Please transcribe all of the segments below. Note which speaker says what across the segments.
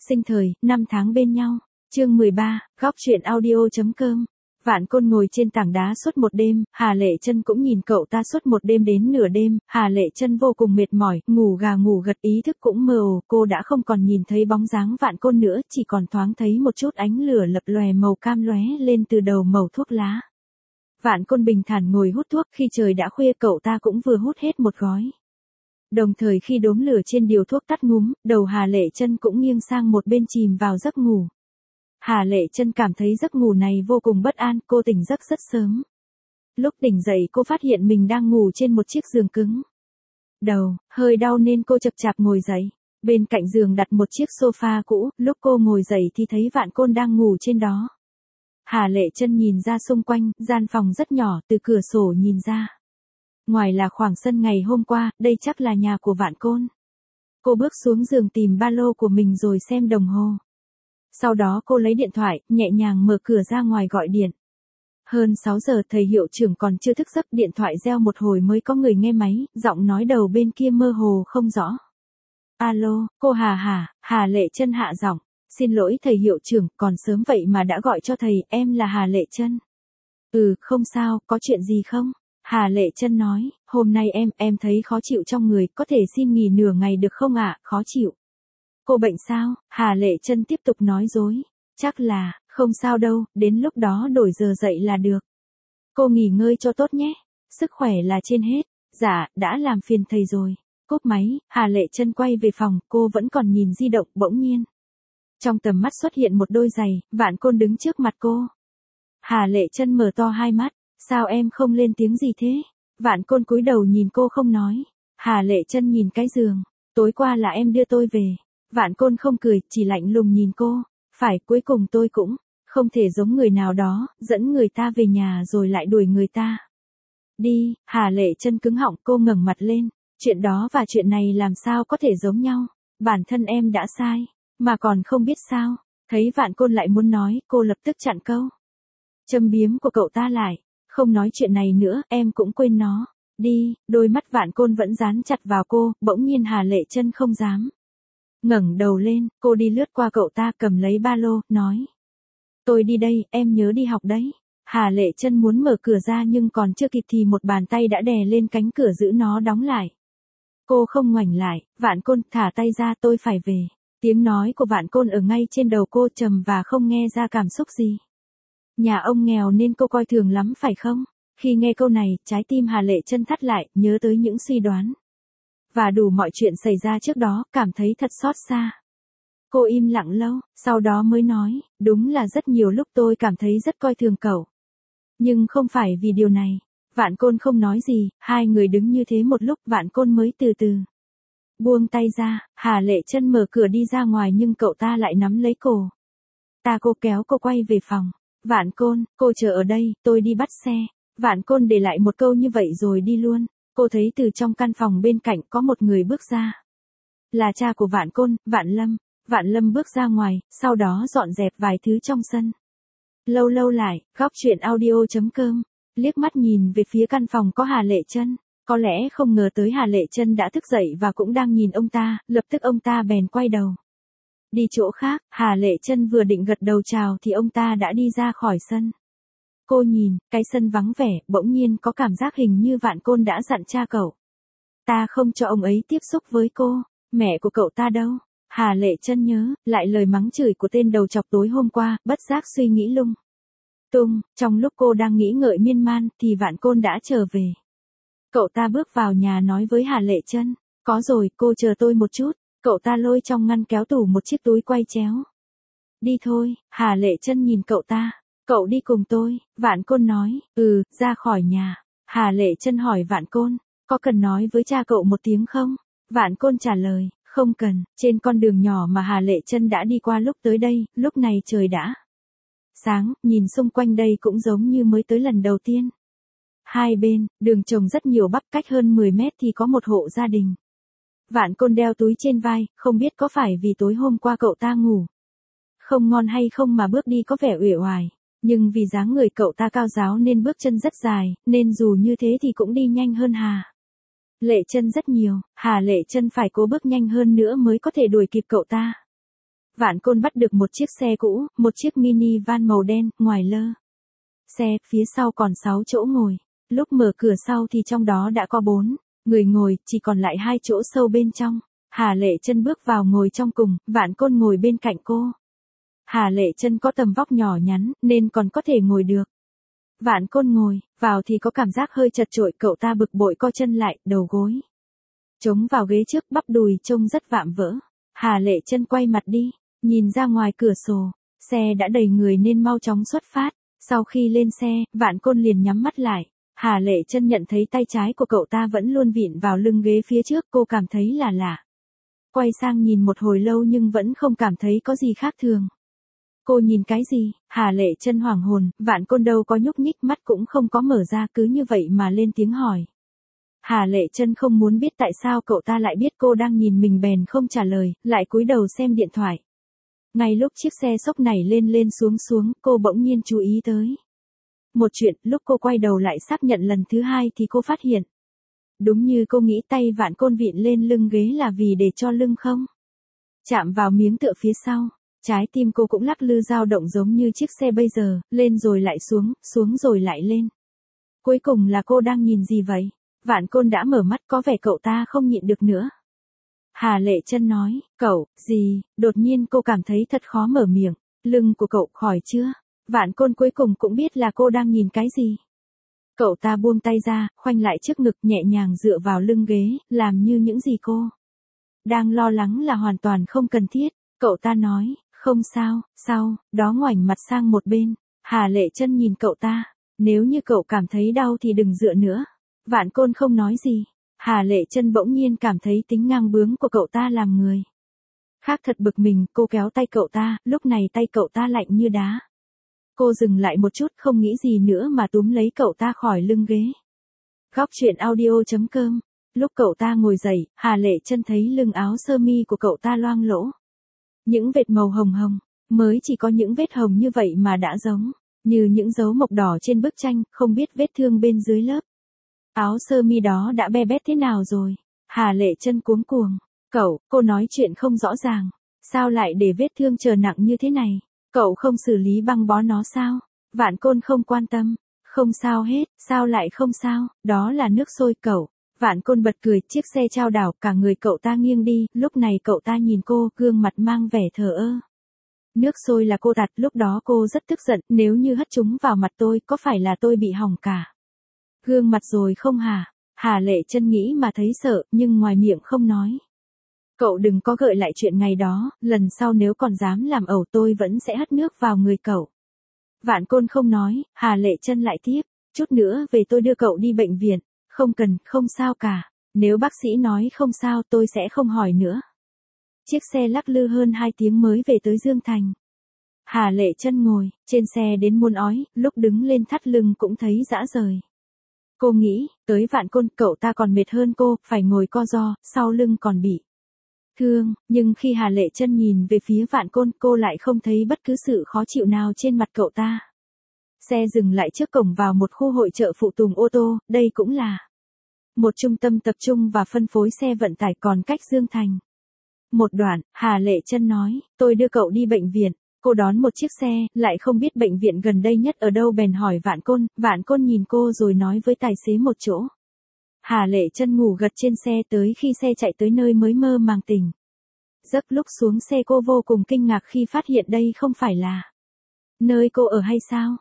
Speaker 1: Sinh thời, năm tháng bên nhau. Chương 13, góc truyện audio.com. Vạn Côn ngồi trên tảng đá suốt một đêm, Hà Lệ Chân cũng nhìn cậu ta suốt một đêm đến nửa đêm, Hà Lệ Chân vô cùng mệt mỏi, ngủ gà ngủ gật, ý thức cũng mơ hồ, cô đã không còn nhìn thấy bóng dáng Vạn Côn nữa, chỉ còn thoáng thấy một chút ánh lửa lập lòe màu cam lóe lên từ đầu mẩu thuốc lá. Vạn Côn bình thản ngồi hút thuốc, khi trời đã khuya cậu ta cũng vừa hút hết một gói. Đồng thời khi đốm lửa trên điều thuốc tắt ngúm, đầu Hà Lệ Chân cũng nghiêng sang một bên chìm vào giấc ngủ. Hà Lệ Chân cảm thấy giấc ngủ này vô cùng bất an, cô tỉnh giấc rất sớm. Lúc tỉnh dậy cô phát hiện mình đang ngủ trên một chiếc giường cứng. Đầu, hơi đau nên cô chập chạp ngồi dậy. Bên cạnh giường đặt một chiếc sofa cũ, lúc cô ngồi dậy thì thấy Vạn Côn đang ngủ trên đó. Hà Lệ Chân nhìn ra xung quanh, gian phòng rất nhỏ, từ cửa sổ nhìn ra. Ngoài là khoảng sân ngày hôm qua, đây chắc là nhà của Vạn Côn. Cô bước xuống giường tìm ba lô của mình rồi xem đồng hồ. Sau đó cô lấy điện thoại, nhẹ nhàng mở cửa ra ngoài gọi điện. Hơn 6 giờ thầy hiệu trưởng còn chưa thức giấc, điện thoại reo một hồi mới có người nghe máy, giọng nói đầu bên kia mơ hồ không rõ. Alo, cô Hà Lệ Chân hạ giọng. Xin lỗi thầy hiệu trưởng, còn sớm vậy mà đã gọi cho thầy, em là Hà Lệ Chân. Không sao, có chuyện gì không? Hà Lệ Chân nói, hôm nay em thấy khó chịu trong người, có thể xin nghỉ nửa ngày được không ạ, khó chịu. Cô bệnh sao? Hà Lệ Chân tiếp tục nói dối. Chắc là, không sao đâu, đến lúc đó đổi giờ dậy là được. Cô nghỉ ngơi cho tốt nhé, sức khỏe là trên hết. Dạ, đã làm phiền thầy rồi. Cúp máy, Hà Lệ Chân quay về phòng, cô vẫn còn nhìn di động, bỗng nhiên. Trong tầm mắt xuất hiện một đôi giày, Vạn Côn đứng trước mặt cô. Hà Lệ Chân mở to hai mắt, sao em không lên tiếng gì thế? Vạn Côn cúi đầu nhìn cô không nói. Hà Lệ Chân nhìn cái giường, tối qua là em đưa tôi về. Vạn Côn không cười, chỉ lạnh lùng nhìn cô. Phải, cuối cùng tôi cũng không thể giống người nào đó, dẫn người ta về nhà rồi lại đuổi người ta đi. Hà Lệ Chân cứng họng, cô ngẩng mặt lên. Chuyện đó và chuyện này làm sao có thể giống nhau? Bản thân em đã sai, mà còn không biết sao? Thấy Vạn Côn lại muốn nói, cô lập tức chặn câu châm biếm của cậu ta lại. Không nói chuyện này nữa, em cũng quên nó. Đi, đôi mắt Vạn Côn vẫn dán chặt vào cô, bỗng nhiên Hà Lệ Chân không dám ngẩng đầu lên, cô đi lướt qua cậu ta cầm lấy ba lô, nói. Tôi đi đây, em nhớ đi học đấy. Hà Lệ Chân muốn mở cửa ra nhưng còn chưa kịp thì một bàn tay đã đè lên cánh cửa giữ nó đóng lại. Cô không ngoảnh lại, Vạn Côn, thả tay ra, tôi phải về. Tiếng nói của Vạn Côn ở ngay trên đầu cô, trầm và không nghe ra cảm xúc gì. Nhà ông nghèo nên cô coi thường lắm phải không? Khi nghe câu này, trái tim Hà Lệ Chân thắt lại, nhớ tới những suy đoán và đủ mọi chuyện xảy ra trước đó, cảm thấy thật xót xa. Cô im lặng lâu, sau đó mới nói, đúng là rất nhiều lúc tôi cảm thấy rất coi thường cậu. Nhưng không phải vì điều này. Vạn Côn không nói gì, hai người đứng như thế một lúc, Vạn Côn mới từ từ buông tay ra. Hà Lệ Chân mở cửa đi ra ngoài nhưng cậu ta lại nắm lấy cổ. Cô kéo cô quay về phòng. Vạn Côn, cô chờ ở đây, tôi đi bắt xe. Vạn Côn để lại một câu như vậy rồi đi luôn. Cô thấy từ trong căn phòng bên cạnh có một người bước ra. Là cha của Vạn Côn, Vạn Lâm. Vạn Lâm bước ra ngoài, sau đó dọn dẹp vài thứ trong sân. Lâu lâu lại, góc truyện audio.com. Liếc mắt nhìn về phía căn phòng có Hà Lệ Chân. Có lẽ không ngờ tới Hà Lệ Chân đã thức dậy và cũng đang nhìn ông ta, lập tức ông ta bèn quay đầu đi chỗ khác. Hà Lệ Chân vừa định gật đầu chào thì ông ta đã đi ra khỏi sân. Cô nhìn, cái sân vắng vẻ, bỗng nhiên có cảm giác hình như Vạn Côn đã dặn cha cậu ta không cho ông ấy tiếp xúc với cô. Mẹ của cậu ta đâu? Hà Lệ Chân nhớ lại lời mắng chửi của tên đầu chọc tối hôm qua, bất giác suy nghĩ lung tung. Trong lúc cô đang nghĩ ngợi miên man thì Vạn Côn đã trở về. Cậu ta bước vào nhà nói với Hà Lệ Chân, có rồi, cô chờ tôi một chút. Cậu ta lôi trong ngăn kéo tủ một chiếc túi quay chéo. Đi thôi. Hà Lệ Chân nhìn cậu ta. Cậu đi cùng tôi. Vạn Côn nói, ra khỏi nhà. Hà Lệ Chân hỏi Vạn Côn, có cần nói với cha cậu một tiếng không? Vạn Côn trả lời, không cần. Trên con đường nhỏ mà Hà Lệ Chân đã đi qua lúc tới đây, lúc này trời đã sáng, nhìn xung quanh đây cũng giống như mới tới lần đầu tiên. Hai bên, đường trồng rất nhiều bắp, cách hơn 10 mét thì có một hộ gia đình. Vạn Côn đeo túi trên vai, không biết có phải vì tối hôm qua cậu ta ngủ không ngon hay không mà bước đi có vẻ uể oải. Nhưng vì dáng người cậu ta cao ráo nên bước chân rất dài, nên dù như thế thì cũng đi nhanh hơn Hà Lệ Chân rất nhiều. Hà Lệ Chân phải cố bước nhanh hơn nữa mới có thể đuổi kịp cậu ta. Vạn Côn bắt được một chiếc xe cũ, một chiếc mini van màu đen, ngoài lơ. Xe, phía sau còn 6 chỗ ngồi. Lúc mở cửa sau thì trong đó đã có 4 người ngồi, chỉ còn lại 2 chỗ sâu bên trong. Hà Lệ Chân bước vào ngồi trong cùng, Vạn Côn ngồi bên cạnh cô. Hà Lệ Chân có tầm vóc nhỏ nhắn, nên còn có thể ngồi được. Vạn Côn ngồi, vào thì có cảm giác hơi chật chội, cậu ta bực bội co chân lại, đầu gối chống vào ghế trước, bắp đùi trông rất vạm vỡ. Hà Lệ Chân quay mặt đi, nhìn ra ngoài cửa sổ, xe đã đầy người nên mau chóng xuất phát. Sau khi lên xe, Vạn Côn liền nhắm mắt lại. Hà Lệ Chân nhận thấy tay trái của cậu ta vẫn luôn vịn vào lưng ghế phía trước, cô cảm thấy là lạ. Quay sang nhìn một hồi lâu nhưng vẫn không cảm thấy có gì khác thường. Cô nhìn cái gì? Hà Lệ Chân hoảng hồn, Vạn Côn đâu có nhúc nhích, mắt cũng không có mở ra, cứ như vậy mà lên tiếng hỏi. Hà Lệ Chân không muốn biết tại sao cậu ta lại biết cô đang nhìn mình bèn không trả lời, lại cúi đầu xem điện thoại. Ngay lúc chiếc xe xốc này lên lên xuống xuống, cô bỗng nhiên chú ý tới một chuyện. Lúc cô quay đầu lại xác nhận lần thứ hai thì cô phát hiện, đúng như cô nghĩ, tay Vạn Côn vịn lên lưng ghế là vì để cho lưng không chạm vào miếng tựa phía sau. Trái tim cô cũng lắc lư dao động giống như chiếc xe bây giờ, lên rồi lại xuống, xuống rồi lại lên. Cuối cùng là cô đang nhìn gì vậy? Vạn Côn đã mở mắt, có vẻ cậu ta không nhịn được nữa. Hà Lệ Chân nói, cậu, gì? Đột nhiên cô cảm thấy thật khó mở miệng. Lưng của cậu khỏi chưa? Vạn Côn cuối cùng cũng biết là cô đang nhìn cái gì. Cậu ta buông tay ra, khoanh lại trước ngực, nhẹ nhàng dựa vào lưng ghế, làm như những gì cô đang lo lắng là hoàn toàn không cần thiết. Cậu ta nói, không sao, sau đó ngoảnh mặt sang một bên. Hà Lệ Chân nhìn cậu ta, nếu như cậu cảm thấy đau thì đừng dựa nữa. Vạn Côn không nói gì. Hà Lệ Chân bỗng nhiên cảm thấy tính ngang bướng của cậu ta làm người khác thật bực mình, cô kéo tay cậu ta, lúc này tay cậu ta lạnh như đá. Cô dừng lại một chút, không nghĩ gì nữa mà túm lấy cậu ta khỏi lưng ghế. Góc truyện audio.com. Lúc cậu ta ngồi dậy, Hà Lệ Chân thấy lưng áo sơ mi của cậu ta loang lỗ. Những vệt màu hồng hồng, mới chỉ có những vết hồng như vậy mà đã giống như những dấu mộc đỏ trên bức tranh, không biết vết thương bên dưới lớp áo sơ mi đó đã be bét thế nào rồi. Hà Lệ Chân cuống cuồng. Cậu, cô nói chuyện không rõ ràng. Sao lại để vết thương trở nặng như thế này? Cậu không xử lý băng bó nó sao? Vạn Côn không quan tâm. Không sao hết, sao lại không sao, đó là nước sôi cậu. Vạn Côn bật cười, chiếc xe chao đảo, cả người cậu ta nghiêng đi, lúc này cậu ta nhìn cô, gương mặt mang vẻ thờ ơ. Nước sôi là cô tạt, lúc đó cô rất tức giận, nếu như hất chúng vào mặt tôi, có phải là tôi bị hỏng cả gương mặt rồi không hả? Hà Lệ Chân nghĩ mà thấy sợ, nhưng ngoài miệng không nói. Cậu đừng có gợi lại chuyện ngày đó, lần sau nếu còn dám làm ẩu tôi vẫn sẽ hất nước vào người cậu. Vạn Côn không nói, Hà Lệ Chân lại tiếp, chút nữa về tôi đưa cậu đi bệnh viện. Không cần, không sao cả. Nếu bác sĩ nói không sao tôi sẽ không hỏi nữa. Chiếc xe lắc lư hơn 2 tiếng mới về tới Dương Thành. Hà Lệ Chân ngồi trên xe đến muốn ói, lúc đứng lên thắt lưng cũng thấy rã rời. Cô nghĩ, tới Vạn Côn, cậu ta còn mệt hơn cô, phải ngồi co ro, sau lưng còn bị thương, nhưng khi Hà Lệ Chân nhìn về phía Vạn Côn, cô lại không thấy bất cứ sự khó chịu nào trên mặt cậu ta. Xe dừng lại trước cổng vào một khu hội chợ phụ tùng ô tô, đây cũng là một trung tâm tập trung và phân phối xe vận tải, còn cách Dương Thành một đoạn. Hà Lệ Chân nói, tôi đưa cậu đi bệnh viện. Cô đón một chiếc xe, lại không biết bệnh viện gần đây nhất ở đâu bèn hỏi Vạn Côn nhìn cô rồi nói với tài xế một chỗ. Hà Lệ Chân ngủ gật trên xe tới khi xe chạy tới nơi mới mơ màng tỉnh giấc. Lúc xuống xe cô vô cùng kinh ngạc khi phát hiện đây không phải là nơi cô ở hay sao?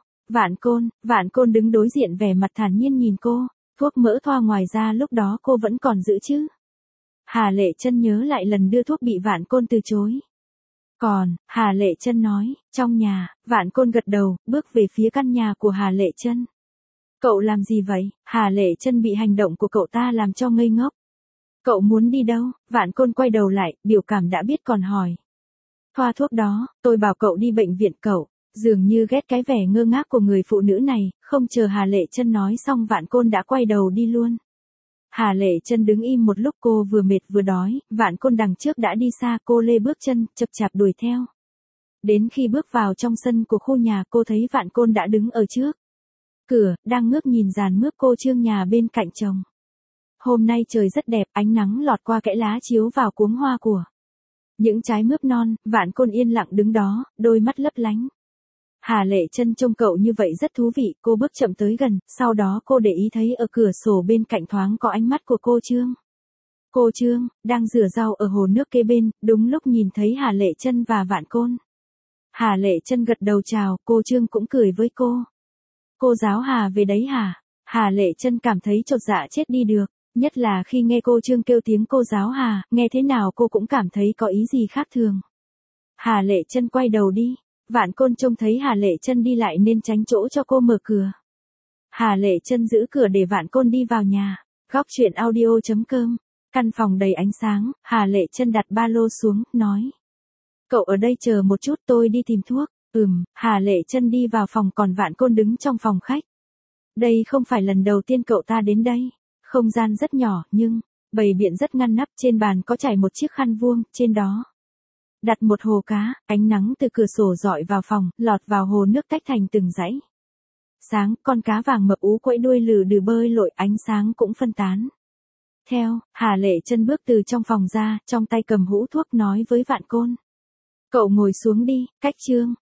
Speaker 1: Vạn Côn đứng đối diện vẻ mặt thản nhiên nhìn cô, thuốc mỡ thoa ngoài ra lúc đó cô vẫn còn giữ chứ? Hà Lệ Chân nhớ lại lần đưa thuốc bị Vạn Côn từ chối. Còn, Hà Lệ Chân nói, trong nhà. Vạn Côn gật đầu, bước về phía căn nhà của Hà Lệ Chân. Cậu làm gì vậy? Hà Lệ Chân bị hành động của cậu ta làm cho ngây ngốc. Cậu muốn đi đâu? Vạn Côn quay đầu lại, biểu cảm đã biết còn hỏi. Thoa thuốc đó, tôi bảo cậu đi bệnh viện. Cậu dường như ghét cái vẻ ngơ ngác của người phụ nữ này, không chờ Hà Lệ Chân nói xong Vạn Côn đã quay đầu đi luôn. Hà Lệ Chân đứng im một lúc, cô vừa mệt vừa đói, Vạn Côn đằng trước đã đi xa, cô lê bước chân, chập chạp đuổi theo. Đến khi bước vào trong sân của khu nhà, cô thấy Vạn Côn đã đứng ở trước cửa, đang ngước nhìn dàn mướp cô trương nhà bên cạnh chồng. Hôm nay trời rất đẹp, ánh nắng lọt qua kẽ lá chiếu vào cuống hoa của Những trái mướp non, Vạn Côn yên lặng đứng đó, đôi mắt lấp lánh. Hà Lệ Chân trông cậu như vậy rất thú vị, cô bước chậm tới gần, sau đó cô để ý thấy ở cửa sổ bên cạnh thoáng có ánh mắt của cô Trương. Cô Trương, đang rửa rau ở hồ nước kế bên, đúng lúc nhìn thấy Hà Lệ Chân và Vạn Côn. Hà Lệ Chân gật đầu chào, cô Trương cũng cười với cô. Cô giáo Hà về đấy hả? Hà Lệ Chân cảm thấy chột dạ chết đi được, nhất là khi nghe cô Trương kêu tiếng cô giáo Hà, nghe thế nào cô cũng cảm thấy có ý gì khác thường. Hà Lệ Chân quay đầu đi, Vạn Côn trông thấy Hà Lệ Chân đi lại nên tránh chỗ cho cô mở cửa. Hà Lệ Chân giữ cửa để Vạn Côn đi vào nhà. Góc truyện audio.com. Căn phòng đầy ánh sáng, Hà Lệ Chân đặt ba lô xuống, nói. Cậu ở đây chờ một chút, tôi đi tìm thuốc. Hà Lệ Chân đi vào phòng còn Vạn Côn đứng trong phòng khách. Đây không phải lần đầu tiên cậu ta đến đây. Không gian rất nhỏ nhưng, bày biện rất ngăn nắp, trên bàn có trải một chiếc khăn vuông, trên đó. Đặt một hồ cá, ánh nắng từ cửa sổ rọi vào phòng, lọt vào hồ nước tách thành từng dãy. Sáng, con cá vàng mập ú quẫy đuôi lừ đừ bơi lội, ánh sáng cũng phân tán. Theo, Hà Lệ Chân bước từ trong phòng ra, trong tay cầm hũ thuốc nói với Vạn Côn. Cậu ngồi xuống đi, cách Trương,